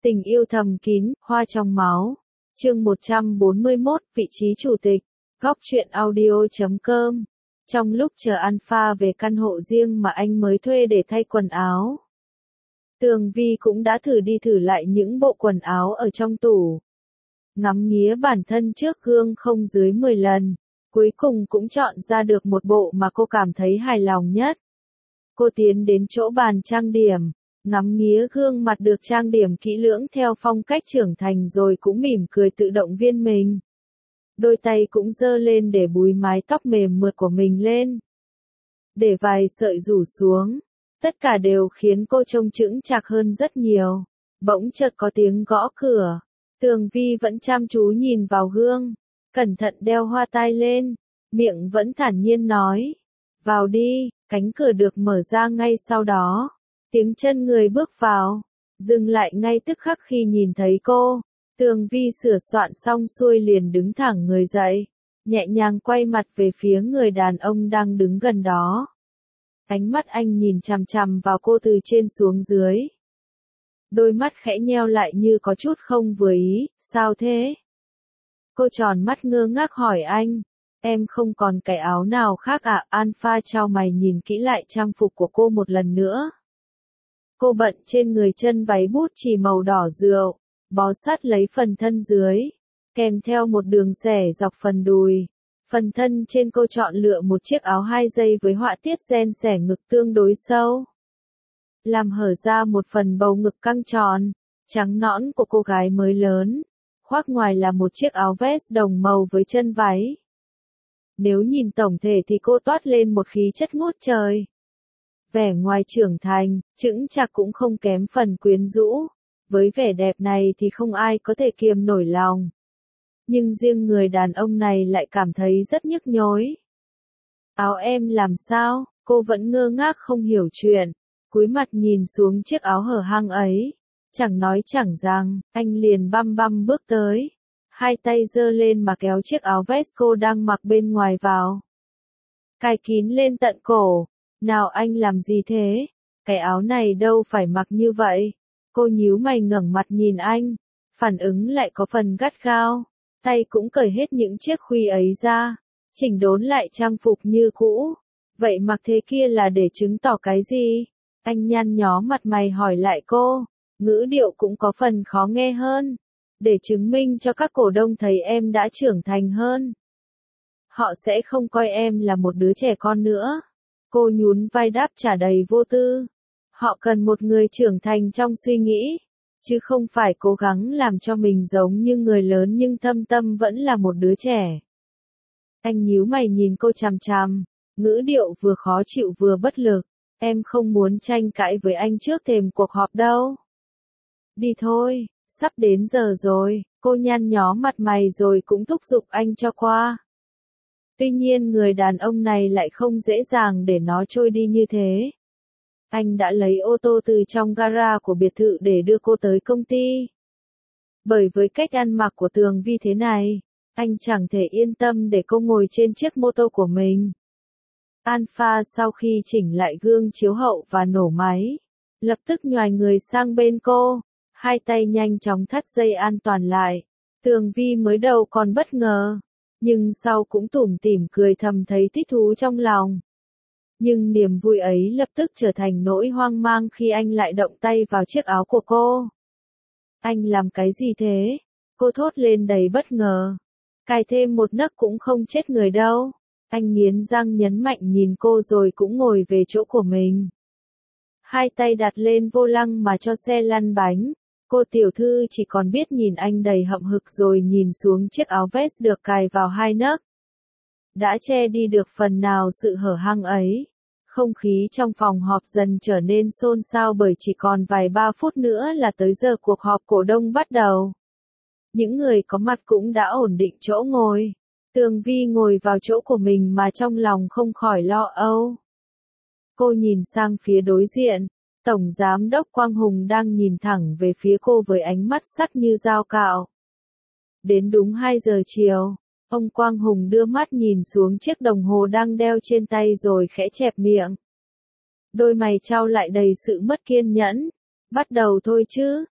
Tình yêu thầm kín, hoa trong máu. Chương 141, vị trí chủ tịch. Góc truyện audio.com. Trong lúc chờ Alpha về căn hộ riêng mà anh mới thuê để thay quần áo, Tường Vi cũng đã thử thử lại những bộ quần áo ở trong tủ. Ngắm nghía bản thân trước gương không dưới 10 lần, cuối cùng cũng chọn ra được một bộ mà cô cảm thấy hài lòng nhất. Cô tiến đến chỗ bàn trang điểm, ngắm nghía gương mặt được trang điểm kỹ lưỡng theo phong cách trưởng thành rồi cũng mỉm cười tự động viên mình. Đôi tay cũng giơ lên để búi mái tóc mềm mượt của mình lên, để vài sợi rủ xuống. Tất cả đều khiến cô trông chững chạc hơn rất nhiều. Bỗng chợt có tiếng gõ cửa. Tường Vi vẫn chăm chú nhìn vào gương, cẩn thận đeo hoa tai lên, miệng vẫn thản nhiên nói: "Vào đi." Cánh cửa được mở ra ngay sau đó. Tiếng chân người bước vào, dừng lại ngay tức khắc khi nhìn thấy cô. Tường Vi sửa soạn xong xuôi liền đứng thẳng người dậy, nhẹ nhàng quay mặt về phía người đàn ông đang đứng gần đó. Ánh mắt anh nhìn chằm chằm vào cô từ trên xuống dưới. Đôi mắt khẽ nheo lại như có chút không vừa ý. "Sao thế?" Cô tròn mắt ngơ ngác hỏi anh. "Em không còn cái áo nào khác à?" Alpha chau mày nhìn kỹ lại trang phục của cô một lần nữa. Cô bận trên người chân váy bút chì màu đỏ rượu, bó sát lấy phần thân dưới, kèm theo một đường xẻ dọc phần đùi. Phần thân trên cô chọn lựa một chiếc áo 2 dây với họa tiết ren xẻ ngực tương đối sâu, làm hở ra một phần bầu ngực căng tròn, trắng nõn của cô gái mới lớn. Khoác ngoài là một chiếc áo vest đồng màu với chân váy. Nếu nhìn tổng thể thì cô toát lên một khí chất ngút trời. Vẻ ngoài trưởng thành, chững chạc cũng không kém phần quyến rũ. Với vẻ đẹp này thì không ai có thể kiềm nổi lòng. Nhưng riêng người đàn ông này lại cảm thấy rất nhức nhối. "Áo em làm sao?" Cô vẫn ngơ ngác không hiểu chuyện, cúi mặt nhìn xuống chiếc áo hở hang ấy. Chẳng nói chẳng rằng, anh liền băm băm bước tới, hai tay giơ lên mà kéo chiếc áo vest cô đang mặc bên ngoài vào, cài kín lên tận cổ. "Nào anh làm gì thế? Cái áo này đâu phải mặc như vậy." Cô nhíu mày ngẩng mặt nhìn anh, phản ứng lại có phần gắt gao, tay cũng cởi hết những chiếc khuy ấy ra, chỉnh đốn lại trang phục như cũ. "Vậy mặc thế kia là để chứng tỏ cái gì?" Anh nhăn nhó mặt mày hỏi lại cô, ngữ điệu cũng có phần khó nghe hơn. "Để chứng minh cho các cổ đông thấy em đã trưởng thành hơn. Họ sẽ không coi em là một đứa trẻ con nữa." Cô nhún vai đáp trả đầy vô tư. "Họ cần một người trưởng thành trong suy nghĩ, chứ không phải cố gắng làm cho mình giống như người lớn nhưng thâm tâm vẫn là một đứa trẻ." Anh nhíu mày nhìn cô chằm chằm, ngữ điệu vừa khó chịu vừa bất lực. "Em không muốn tranh cãi với anh trước thềm cuộc họp đâu. Đi thôi, sắp đến giờ rồi." Cô nhăn nhó mặt mày rồi cũng thúc giục anh cho qua. Tuy nhiên người đàn ông này lại không dễ dàng để nó trôi đi như thế. Anh đã lấy ô tô từ trong gara của biệt thự để đưa cô tới công ty. Bởi với cách ăn mặc của Tường Vi thế này, anh chẳng thể yên tâm để cô ngồi trên chiếc mô tô của mình. Alpha sau khi chỉnh lại gương chiếu hậu và nổ máy, lập tức nhoài người sang bên cô, hai tay nhanh chóng thắt dây an toàn lại. Tường Vi mới đầu còn bất ngờ, nhưng sau cũng tủm tỉm cười thầm thấy thích thú trong lòng. Nhưng niềm vui ấy lập tức trở thành nỗi hoang mang khi anh lại động tay vào chiếc áo của cô. "Anh làm cái gì thế?" Cô thốt lên đầy bất ngờ. "Cài thêm một nấc cũng không chết người đâu." Anh nghiến răng nhấn mạnh nhìn cô rồi cũng ngồi về chỗ của mình. Hai tay đặt lên vô lăng mà cho xe lăn bánh. Cô tiểu thư chỉ còn biết nhìn anh đầy hậm hực rồi nhìn xuống chiếc áo vest được cài vào hai nấc. Đã che đi được phần nào sự hở hang ấy. Không khí trong phòng họp dần trở nên xôn xao bởi chỉ còn vài ba phút nữa là tới giờ cuộc họp cổ đông bắt đầu. Những người có mặt cũng đã ổn định chỗ ngồi. Tường Vi ngồi vào chỗ của mình mà trong lòng không khỏi lo âu. Cô nhìn sang phía đối diện, Tổng Giám đốc Quang Hùng đang nhìn thẳng về phía cô với ánh mắt sắc như dao cạo. Đến đúng 2 giờ chiều, ông Quang Hùng đưa mắt nhìn xuống chiếc đồng hồ đang đeo trên tay rồi khẽ chẹp miệng. Đôi mày chau lại đầy sự mất kiên nhẫn. "Bắt đầu thôi chứ."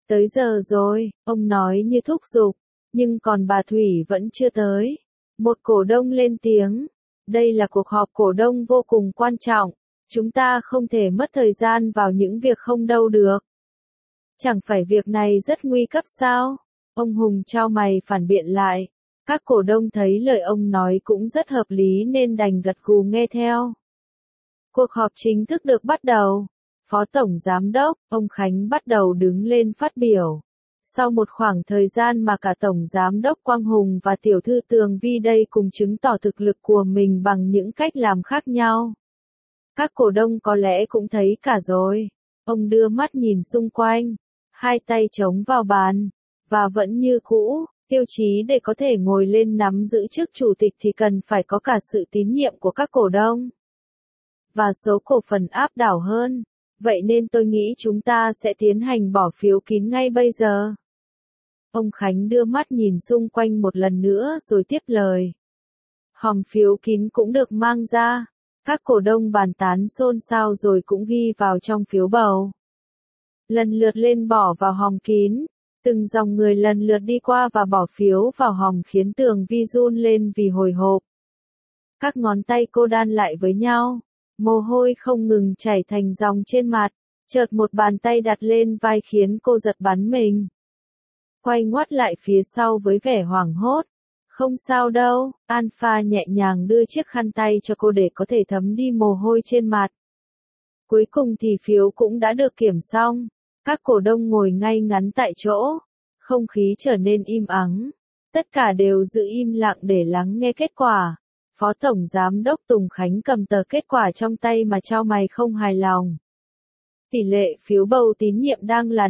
Tới giờ rồi, ông nói như thúc giục, nhưng còn bà Thủy vẫn chưa tới. Một cổ đông lên tiếng, đây là cuộc họp cổ đông vô cùng quan trọng, chúng ta không thể mất thời gian vào những việc không đâu được. Chẳng phải việc này rất nguy cấp sao? Ông Hùng chau mày phản biện lại. Các cổ đông thấy lời ông nói cũng rất hợp lý nên đành gật gù nghe theo. Cuộc họp chính thức được bắt đầu. Phó Tổng Giám đốc, ông Khánh bắt đầu đứng lên phát biểu. Sau một khoảng thời gian mà cả Tổng Giám đốc Quang Hùng và Tiểu thư Tường Vi đây cùng chứng tỏ thực lực của mình bằng những cách làm khác nhau. Các cổ đông có lẽ cũng thấy cả rồi. Ông đưa mắt nhìn xung quanh, hai tay chống vào bàn, và vẫn như cũ, tiêu chí để có thể ngồi lên nắm giữ chức chủ tịch thì cần phải có cả sự tín nhiệm của các cổ đông. Và số cổ phần áp đảo hơn. Vậy nên tôi nghĩ chúng ta sẽ tiến hành bỏ phiếu kín ngay bây giờ. Ông Khánh đưa mắt nhìn xung quanh một lần nữa rồi tiếp lời. Hòm phiếu kín cũng được mang ra. Các cổ đông bàn tán xôn xao rồi cũng ghi vào trong phiếu bầu. Lần lượt lên bỏ vào hòm kín. Từng dòng người lần lượt đi qua và bỏ phiếu vào hòm khiến Tường Vi run lên vì hồi hộp. Các ngón tay cô đan lại với nhau. Mồ hôi không ngừng chảy thành dòng trên mặt, chợt một bàn tay đặt lên vai khiến cô giật bắn mình. Quay ngoắt lại phía sau với vẻ hoảng hốt. Không sao đâu, Alpha nhẹ nhàng đưa chiếc khăn tay cho cô để có thể thấm đi mồ hôi trên mặt. Cuối cùng thì phiếu cũng đã được kiểm xong. Các cổ đông ngồi ngay ngắn tại chỗ. Không khí trở nên im ắng. Tất cả đều giữ im lặng để lắng nghe kết quả. Phó Tổng Giám đốc Tùng Khánh cầm tờ kết quả trong tay mà chau mày không hài lòng. Tỷ lệ phiếu bầu tín nhiệm đang là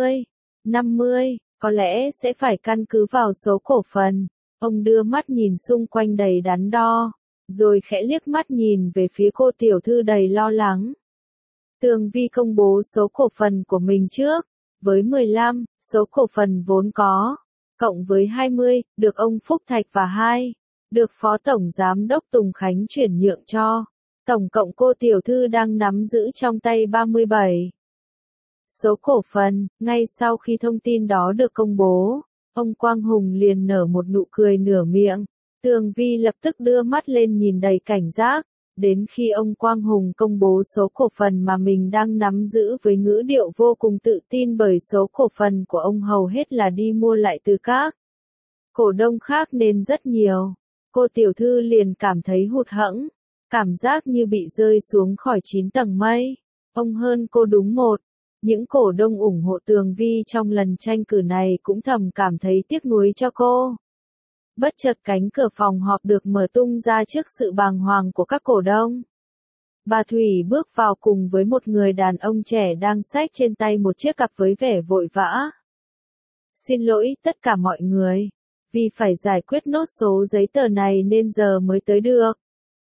50, có lẽ sẽ phải căn cứ vào số cổ phần. Ông đưa mắt nhìn xung quanh đầy đắn đo, rồi khẽ liếc mắt nhìn về phía cô tiểu thư đầy lo lắng. Tường Vi công bố số cổ phần của mình trước, với 15, số cổ phần vốn có, cộng với 20, được ông Phúc Thạch và 2. Được Phó Tổng Giám đốc Tùng Khánh chuyển nhượng cho. Tổng cộng cô tiểu thư đang nắm giữ trong tay 37 số cổ phần. Ngay sau khi thông tin đó được công bố, ông Quang Hùng liền nở một nụ cười nửa miệng. Tường Vi lập tức đưa mắt lên nhìn đầy cảnh giác. Đến khi ông Quang Hùng công bố số cổ phần mà mình đang nắm giữ với ngữ điệu vô cùng tự tin bởi số cổ phần của ông hầu hết là đi mua lại từ các cổ đông khác nên rất nhiều. Cô tiểu thư liền cảm thấy hụt hẫng, cảm giác như bị rơi xuống khỏi 9 tầng mây. Ông hơn cô đúng một. Những cổ đông ủng hộ Tường Vi trong lần tranh cử này cũng thầm cảm thấy tiếc nuối cho cô. Bất chợt cánh cửa phòng họp được mở tung ra trước sự bàng hoàng của các cổ đông. Bà Thủy bước vào cùng với một người đàn ông trẻ đang xách trên tay một chiếc cặp với vẻ vội vã. Xin lỗi tất cả mọi người. Vì phải giải quyết nốt số giấy tờ này nên giờ mới tới được.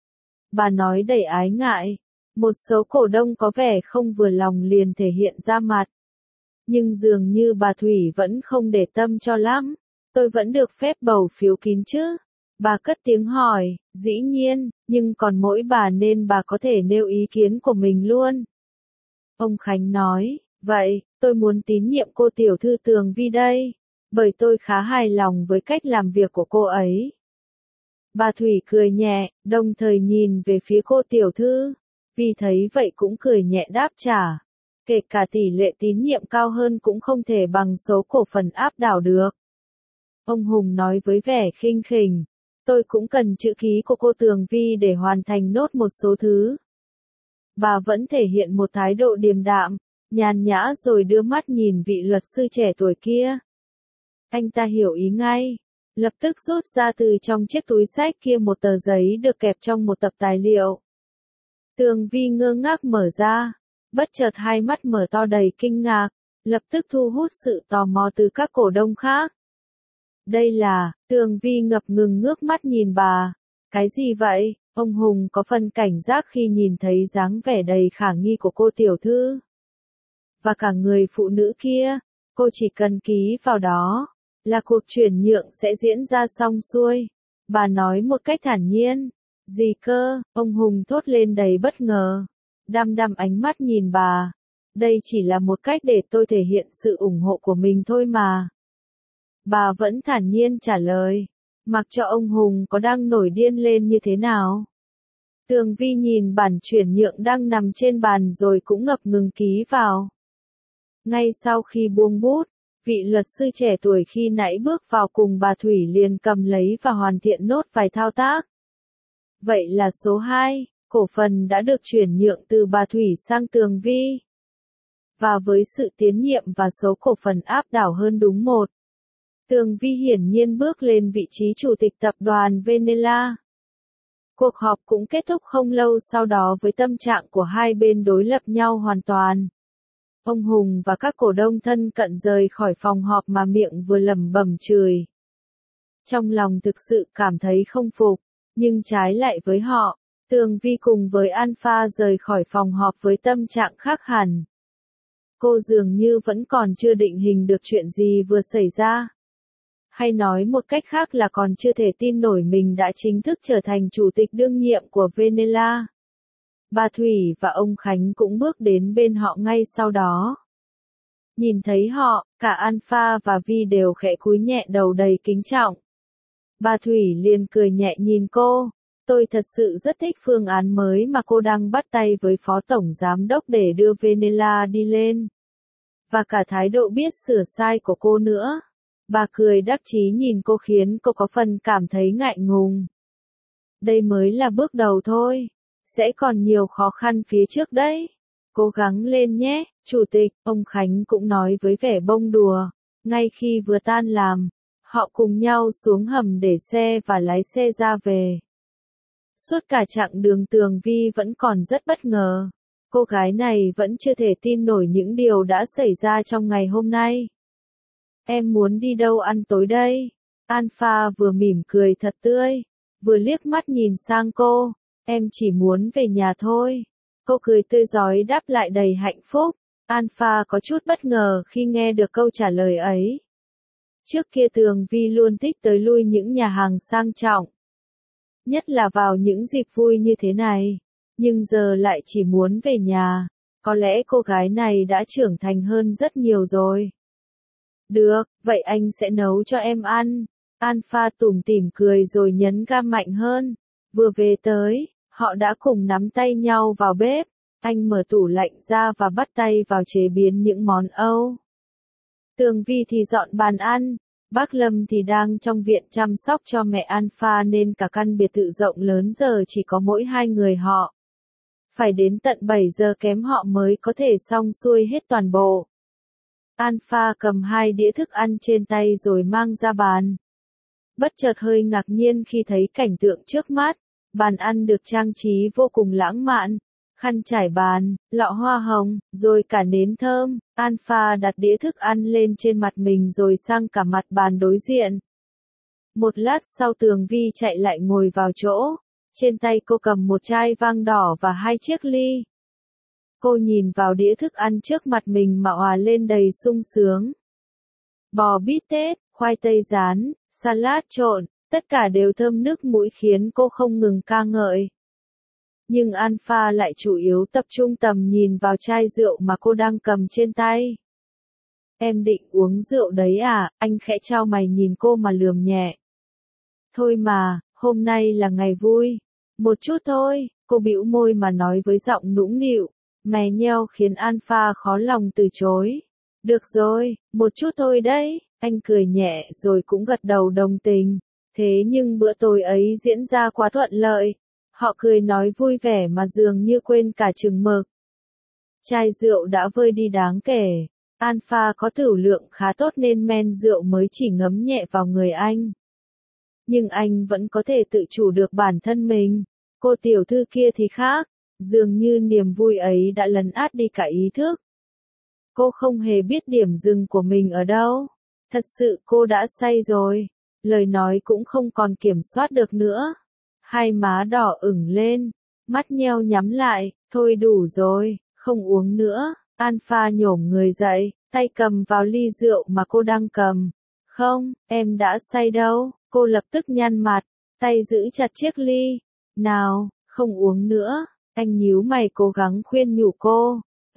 Bà nói đầy ái ngại. Một số cổ đông có vẻ không vừa lòng liền thể hiện ra mặt. Nhưng dường như bà Thủy vẫn không để tâm cho lắm. Tôi vẫn được phép bầu phiếu kín chứ? Bà cất tiếng hỏi, dĩ nhiên, nhưng còn mỗi bà nên bà có thể nêu ý kiến của mình luôn. Ông Khánh nói, vậy, tôi muốn tín nhiệm cô tiểu thư Tường Vi đây. Bởi tôi khá hài lòng với cách làm việc của cô ấy. Bà Thủy cười nhẹ, đồng thời nhìn về phía cô tiểu thư. Vì thấy vậy cũng cười nhẹ đáp trả. Kể cả tỷ lệ tín nhiệm cao hơn cũng không thể bằng số cổ phần áp đảo được. Ông Hùng nói với vẻ khinh khỉnh. Tôi cũng cần chữ ký của cô Tường Vi để hoàn thành nốt một số thứ. Bà vẫn thể hiện một thái độ điềm đạm, nhàn nhã rồi đưa mắt nhìn vị luật sư trẻ tuổi kia. Anh ta hiểu ý ngay, lập tức rút ra từ trong chiếc túi xách kia một tờ giấy được kẹp trong một tập tài liệu. Tường Vi ngơ ngác mở ra, bất chợt hai mắt mở to đầy kinh ngạc, lập tức thu hút sự tò mò từ các cổ đông khác. Đây là, Tường Vi ngập ngừng ngước mắt nhìn bà. Cái gì vậy? Ông Hùng có phần cảnh giác khi nhìn thấy dáng vẻ đầy khả nghi của cô tiểu thư. Và cả người phụ nữ kia, cô chỉ cần ký vào đó, là cuộc chuyển nhượng sẽ diễn ra xong xuôi. Bà nói một cách thản nhiên. Gì cơ? Ông Hùng thốt lên đầy bất ngờ. Đăm đăm ánh mắt nhìn bà. Đây chỉ là một cách để tôi thể hiện sự ủng hộ của mình thôi mà. Bà vẫn thản nhiên trả lời, mặc cho ông Hùng có đang nổi điên lên như thế nào. Tường Vi nhìn bản chuyển nhượng đang nằm trên bàn rồi cũng ngập ngừng ký vào. Ngay sau khi buông bút, vị luật sư trẻ tuổi khi nãy bước vào cùng bà Thủy liền cầm lấy và hoàn thiện nốt vài thao tác. Vậy là số 2, cổ phần đã được chuyển nhượng từ bà Thủy sang Tường Vi. Và với sự tiến nhiệm và số cổ phần áp đảo hơn đúng 1, Tường Vi hiển nhiên bước lên vị trí chủ tịch tập đoàn Venela. Cuộc họp cũng kết thúc không lâu sau đó với tâm trạng của hai bên đối lập nhau hoàn toàn. Ông Hùng và các cổ đông thân cận rời khỏi phòng họp mà miệng vừa lẩm bẩm chửi. Trong lòng thực sự cảm thấy không phục, nhưng trái lại với họ, Tường Vi cùng với Alpha rời khỏi phòng họp với tâm trạng khác hẳn. Cô dường như vẫn còn chưa định hình được chuyện gì vừa xảy ra. Hay nói một cách khác là còn chưa thể tin nổi mình đã chính thức trở thành chủ tịch đương nhiệm của Venela. Bà Thủy và ông Khánh cũng bước đến bên họ ngay sau đó. Nhìn thấy họ, cả Alpha và Vi đều khẽ cúi nhẹ đầu đầy kính trọng. Bà Thủy liền cười nhẹ nhìn cô. Tôi thật sự rất thích phương án mới mà cô đang bắt tay với Phó Tổng Giám đốc để đưa Venela đi lên. Và cả thái độ biết sửa sai của cô nữa. Bà cười đắc chí nhìn cô khiến cô có phần cảm thấy ngại ngùng. Đây mới là bước đầu thôi. Sẽ còn nhiều khó khăn phía trước đấy. Cố gắng lên nhé, Chủ tịch, ông Khánh cũng nói với vẻ bông đùa. Ngay khi vừa tan làm, họ cùng nhau xuống hầm để xe và lái xe ra về. Suốt cả chặng đường Tường Vi vẫn còn rất bất ngờ. Cô gái này vẫn chưa thể tin nổi những điều đã xảy ra trong ngày hôm nay. Em muốn đi đâu ăn tối đây? Alpha vừa mỉm cười thật tươi, vừa liếc mắt nhìn sang cô. Em chỉ muốn về nhà thôi. Cô cười tươi rói đáp lại đầy hạnh phúc. Alpha có chút bất ngờ khi nghe được câu trả lời ấy. Trước kia Tường Vi luôn thích tới lui những nhà hàng sang trọng. Nhất là vào những dịp vui như thế này. Nhưng giờ lại chỉ muốn về nhà. Có lẽ cô gái này đã trưởng thành hơn rất nhiều rồi. Được, vậy anh sẽ nấu cho em ăn. Alpha tủm tỉm cười rồi nhấn ga mạnh hơn. Vừa về tới, họ đã cùng nắm tay nhau vào bếp. Anh mở tủ lạnh ra và bắt tay vào chế biến những món Âu. Tường Vi thì dọn bàn ăn. Bác Lâm thì đang trong viện chăm sóc cho mẹ Alpha nên cả căn biệt thự rộng lớn giờ chỉ có mỗi hai người họ. Phải đến tận 7 giờ kém họ mới có thể xong xuôi hết toàn bộ. Alpha cầm 2 đĩa thức ăn trên tay rồi mang ra bàn. Bất chợt hơi ngạc nhiên khi thấy cảnh tượng trước mắt. Bàn ăn được trang trí vô cùng lãng mạn. Khăn trải bàn, lọ hoa hồng, rồi cả nến thơm. Alpha đặt đĩa thức ăn lên trên mặt mình rồi sang cả mặt bàn đối diện. Một lát sau Tường Vi chạy lại ngồi vào chỗ. Trên tay cô cầm một chai vang đỏ và 2 chiếc ly. Cô nhìn vào đĩa thức ăn trước mặt mình mà òa lên đầy sung sướng. Bò bít tết, khoai tây rán, salad trộn, tất cả đều thơm nức mũi khiến cô không ngừng ca ngợi. Nhưng Alpha lại chủ yếu tập trung tầm nhìn vào chai rượu mà cô đang cầm trên tay. Em định uống rượu đấy à? Anh khẽ chau mày nhìn cô mà lườm nhẹ. Thôi mà, hôm nay là ngày vui. Một chút thôi, cô bĩu môi mà nói với giọng nũng nịu. Mè nheo khiến Alpha khó lòng từ chối. Được rồi, một chút thôi đấy. Anh cười nhẹ rồi cũng gật đầu đồng tình. Thế nhưng bữa tối ấy diễn ra quá thuận lợi. Họ cười nói vui vẻ mà dường như quên cả chừng mực. Chai rượu đã vơi đi đáng kể. Alpha có tửu lượng khá tốt nên men rượu mới chỉ ngấm nhẹ vào người anh. Nhưng anh vẫn có thể tự chủ được bản thân mình. Cô tiểu thư kia thì khác. Dường như niềm vui ấy đã lấn át đi cả ý thức. Cô không hề biết điểm dừng của mình ở đâu. Thật sự cô đã say rồi. Lời nói cũng không còn kiểm soát được nữa. Hai má đỏ ửng lên. Mắt nheo nhắm lại. Thôi đủ rồi, không uống nữa. Alpha nhổm người dậy, tay cầm vào ly rượu mà cô đang cầm. Không, em đã say đâu. Cô lập tức nhăn mặt. Tay giữ chặt chiếc ly. Nào, không uống nữa. Anh nhíu mày cố gắng khuyên nhủ cô.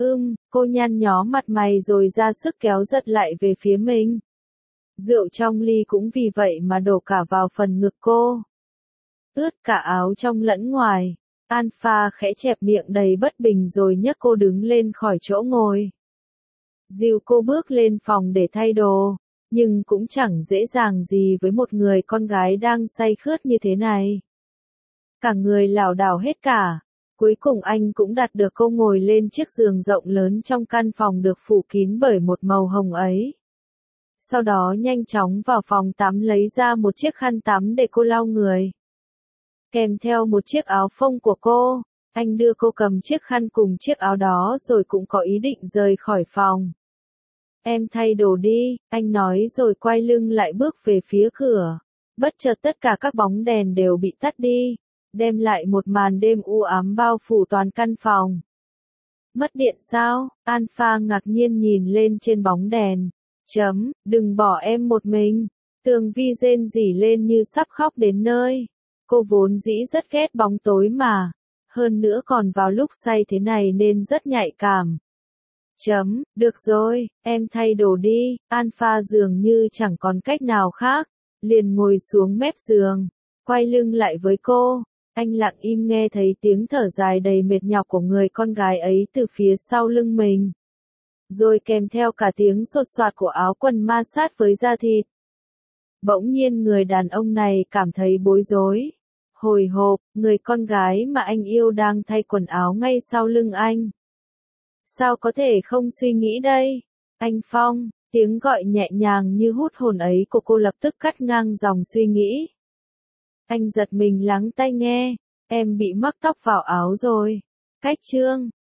Cô nhăn nhó mặt mày rồi ra sức kéo giật lại về phía mình. Rượu trong ly cũng vì vậy mà đổ cả vào phần ngực cô. Ướt cả áo trong lẫn ngoài. Alpha khẽ chẹp miệng đầy bất bình rồi nhấc cô đứng lên khỏi chỗ ngồi. Dìu cô bước lên phòng để thay đồ, nhưng cũng chẳng dễ dàng gì với một người con gái đang say khướt như thế này. Cả người lảo đảo hết cả. Cuối cùng anh cũng đặt được cô ngồi lên chiếc giường rộng lớn trong căn phòng được phủ kín bởi một màu hồng ấy. Sau đó nhanh chóng vào phòng tắm lấy ra một chiếc khăn tắm để cô lau người. Kèm theo một chiếc áo phông của cô, anh đưa cô cầm chiếc khăn cùng chiếc áo đó rồi cũng có ý định rời khỏi phòng. Em thay đồ đi, anh nói rồi quay lưng lại bước về phía cửa. Bất chợt tất cả các bóng đèn đều bị tắt đi, đem lại một màn đêm u ám bao phủ toàn căn phòng. Mất điện sao? Alpha ngạc nhiên nhìn lên trên bóng đèn. Đừng bỏ em một mình. Tường Vi rên rỉ lên như sắp khóc đến nơi. Cô vốn dĩ rất ghét bóng tối mà. Hơn nữa còn vào lúc say thế này nên rất nhạy cảm. Được rồi, em thay đồ đi. Alpha dường như chẳng còn cách nào khác. Liền ngồi xuống mép giường. Quay lưng lại với cô. Anh lặng im nghe thấy tiếng thở dài đầy mệt nhọc của người con gái ấy từ phía sau lưng mình. Rồi kèm theo cả tiếng sột soạt của áo quần ma sát với da thịt. Bỗng nhiên người đàn ông này cảm thấy bối rối. Hồi hộp, người con gái mà anh yêu đang thay quần áo ngay sau lưng anh. Sao có thể không suy nghĩ đây? Anh Phong, tiếng gọi nhẹ nhàng như hút hồn ấy của cô lập tức cắt ngang dòng suy nghĩ. Anh giật mình lắng tai nghe, em bị mắc tóc vào áo rồi. Cách chương